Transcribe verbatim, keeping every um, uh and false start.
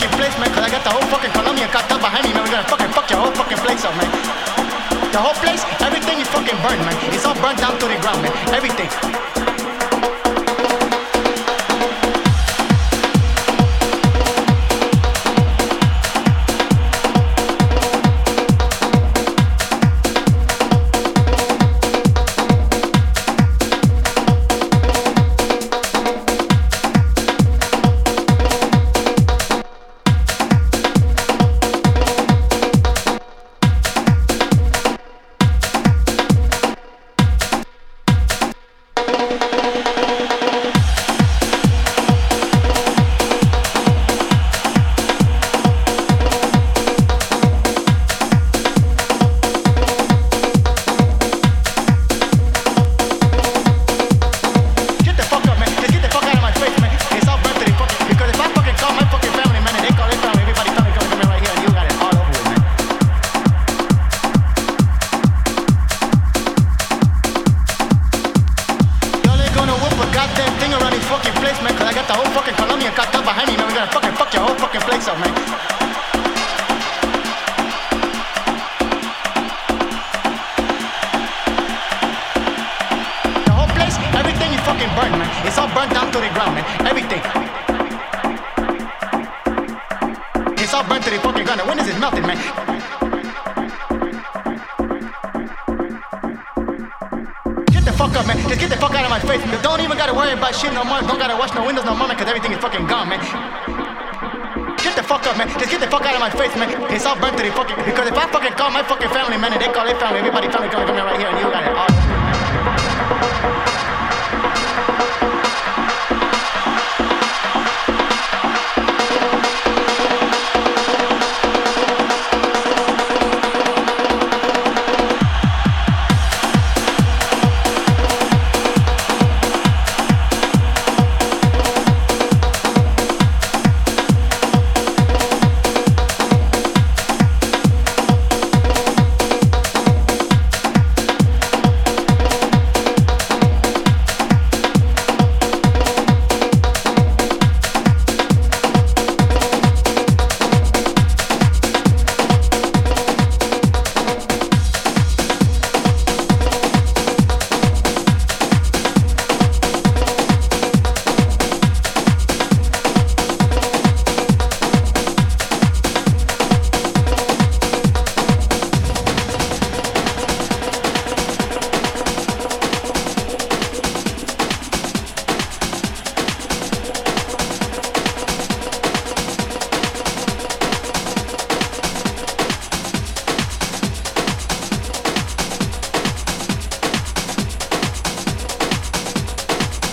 fucking place, man, cause I got the whole fucking Colombia cocked up behind me, man. We're gonna fucking fuck your whole fucking place up, man. The whole place, everything is fucking burned, man. It's all burnt down to the ground, man. Everything. It's all burnt to the fucking, because if I fucking call my fucking family, man, and they call their family, everybody family gonna come in right here and you got it all.